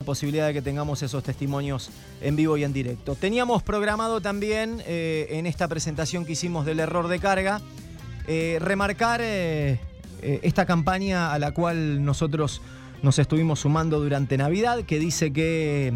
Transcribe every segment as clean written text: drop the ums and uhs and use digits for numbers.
posibilidad de que tengamos esos testimonios en vivo y en directo. Teníamos programado también en esta presentación que hicimos del error de carga, remarcar esta campaña a la cual nosotros nos estuvimos sumando durante Navidad, que dice que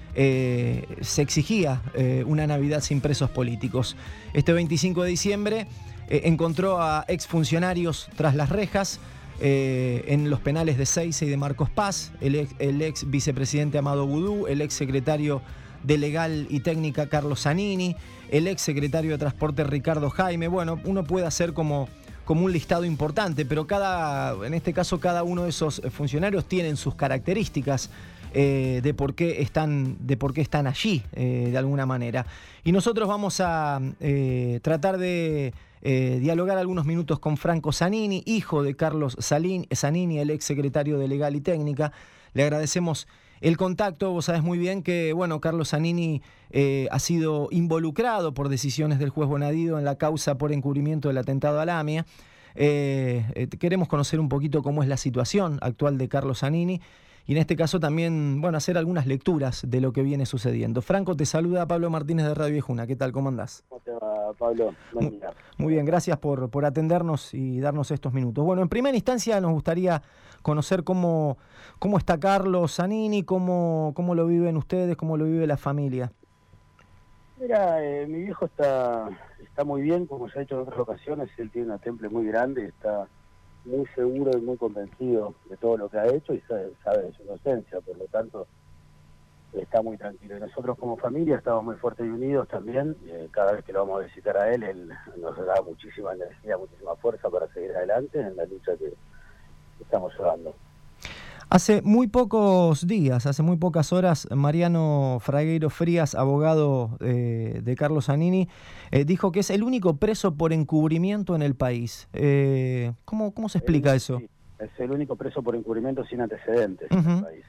se exigía una Navidad sin presos políticos. Este 25 de diciembre encontró a exfuncionarios tras las rejas en los penales de Seiza y de Marcos Paz, el ex vicepresidente Amado Boudou, el ex secretario de Legal y Técnica Carlos Zanini, el ex secretario de Transporte Ricardo Jaime. Bueno, uno puede hacer como un listado importante, pero en este caso cada uno de esos funcionarios tienen sus características de por qué están allí de alguna manera. Y nosotros vamos a tratar de dialogar algunos minutos con Franco Zanini, hijo de Carlos Zanini, el ex secretario de Legal y Técnica. Le agradecemos el contacto. Vos sabés muy bien que, bueno, Carlos Zanini ha sido involucrado por decisiones del juez Bonadío en la causa por encubrimiento del atentado a la AMIA. Queremos conocer un poquito cómo es la situación actual de Carlos Zanini y en este caso también, bueno, hacer algunas lecturas de lo que viene sucediendo. Franco, te saluda Pablo Martínez de Radio Viejuna. ¿Qué tal? ¿Cómo andás? ¿Cómo te va, Pablo? Buen día. Muy bien, gracias por atendernos y darnos estos minutos. Bueno, en primera instancia nos gustaría conocer cómo está Carlos Zanini, cómo lo viven ustedes, cómo lo vive la familia. Mira, mi viejo está muy bien, como se ha hecho en otras ocasiones. Él tiene una temple muy grande, está muy seguro y muy convencido de todo lo que ha hecho y sabe de su inocencia, por lo tanto está muy tranquilo. Y nosotros como familia estamos muy fuertes y unidos también. Cada vez que lo vamos a visitar a él nos da muchísima energía, muchísima fuerza para seguir adelante en la lucha que estamos llevando. Hace muy pocos días, hace muy pocas horas, Mariano Fragueiro Frías, abogado de Carlos Zanini, dijo que es el único preso por encubrimiento en el país. ¿Cómo se explica eso? Sí, es el único preso por encubrimiento sin antecedentes en el país.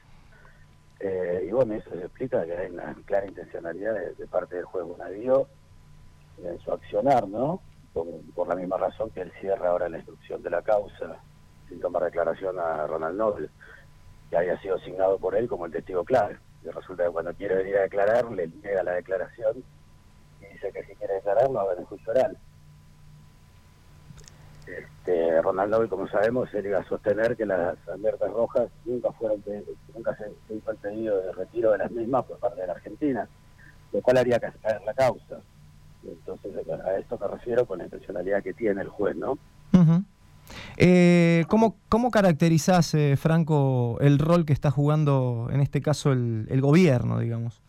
Y bueno, eso se explica que hay una clara intencionalidad de parte del juez Bonadío en su accionar, ¿no? Por la misma razón que él cierra ahora la instrucción de la causa sin tomar declaración a Ronald Noble, que había sido asignado por él como el testigo clave. Y resulta que cuando quiere venir a declarar, le niega la declaración y dice que si quiere declarar, lo haga en el juicio oral. Ronald Noble, como sabemos, él iba a sostener que las alertas rojas nunca se hizo el pedido de retiro de las mismas por parte de la Argentina, lo cual haría caer la causa. Entonces, a esto me refiero con la intencionalidad que tiene el juez, ¿no? Uh-huh. ¿Cómo caracterizás, Franco, el rol que está jugando en este caso el gobierno, digamos?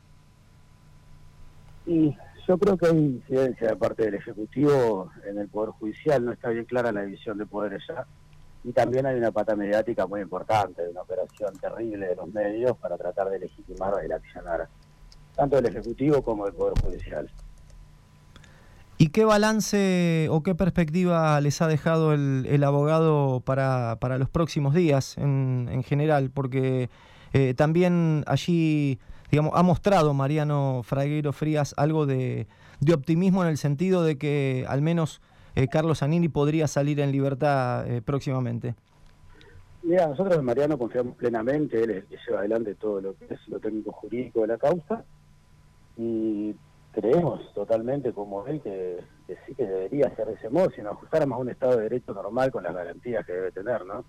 Y yo creo que hay incidencia de parte del Ejecutivo en el Poder Judicial, no está bien clara la división de poderes ya, y también hay una pata mediática muy importante, una operación terrible de los medios para tratar de legitimar el accionar, tanto del Ejecutivo como del Poder Judicial. ¿Y qué balance o qué perspectiva les ha dejado el abogado para los próximos días en general? Porque también allí, digamos, ha mostrado Mariano Fragueiro Frías algo de optimismo en el sentido de que al menos Carlos Zanini podría salir en libertad próximamente. Mira, nosotros en Mariano confiamos plenamente, él es el que lleva adelante todo lo que es lo técnico jurídico de la causa y creemos totalmente como él que sí que debería ser de ese modo si nos ajustáramos a un Estado de Derecho normal con las garantías que debe tener, ¿no?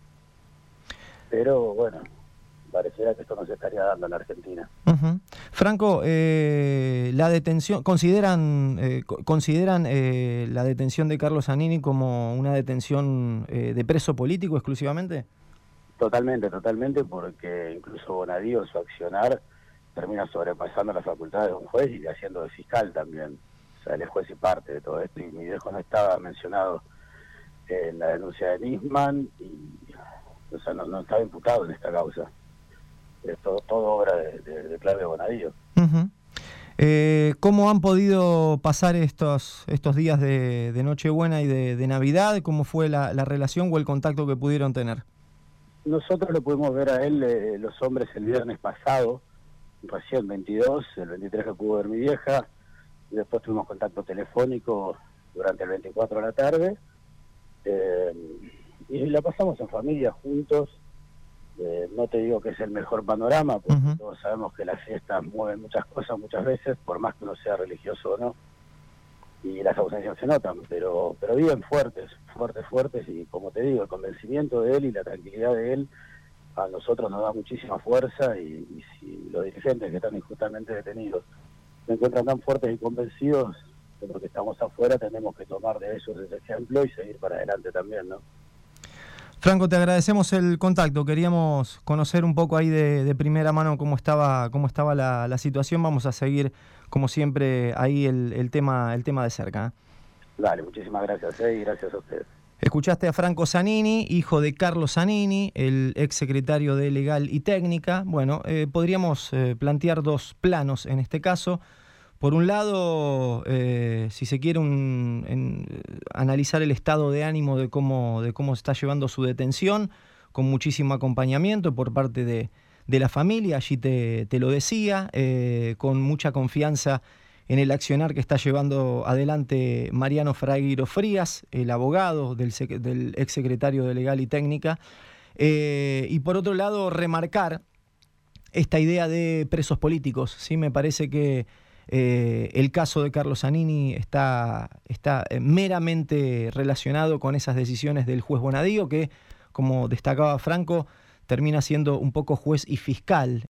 Pero bueno, pareciera que esto no se estaría dando en la Argentina. Uh-huh. Franco, la detención, ¿consideran la detención de Carlos Zanini como una detención de preso político exclusivamente? Totalmente, porque incluso Bonadío en su accionar termina sobrepasando las facultades de un juez y haciendo de fiscal también. O sea, él es juez y parte de todo esto y mi viejo no estaba mencionado en la denuncia de Nisman y o sea, no estaba imputado en esta causa. Es todo obra de Claudio Bonadío. Uh-huh. ¿Cómo han podido pasar estos días de Nochebuena y de Navidad? ¿Cómo fue la relación o el contacto que pudieron tener? Nosotros lo pudimos ver a él, los hombres, el viernes pasado, recién 22, el 23 lo pudo ver mi vieja, y después tuvimos contacto telefónico durante el 24 de la tarde, y la pasamos en familia juntos, No te digo que es el mejor panorama, porque Ujú. todos sabemos que las fiestas mueven muchas cosas muchas veces, por más que uno sea religioso o no, y las ausencias se notan, pero bien fuertes, fuertes, y como te digo, el convencimiento de él y la tranquilidad de él a nosotros nos da muchísima fuerza, y si los dirigentes que están injustamente detenidos se encuentran tan fuertes y convencidos de lo que estamos afuera, tenemos que tomar de ellos ese ejemplo y seguir para adelante también, ¿no? Franco, te agradecemos el contacto. Queríamos conocer un poco ahí de primera mano cómo estaba la situación. Vamos a seguir, como siempre, ahí el tema de cerca. Dale, muchísimas gracias, y gracias a ustedes. Escuchaste a Franco Zanini, hijo de Carlos Zanini, el ex secretario de Legal y Técnica. Bueno, podríamos plantear dos planos en este caso. Por un lado, si se quiere analizar el estado de ánimo de cómo se está llevando su detención, con muchísimo acompañamiento por parte de la familia, allí te lo decía, con mucha confianza en el accionar que está llevando adelante Mariano Fragueiro Frías, el abogado del exsecretario de Legal y Técnica. Y por otro lado, remarcar esta idea de presos políticos. ¿Sí? Me parece que el caso de Carlos Zanini está meramente relacionado con esas decisiones del juez Bonadío, que, como destacaba Franco, termina siendo un poco juez y fiscal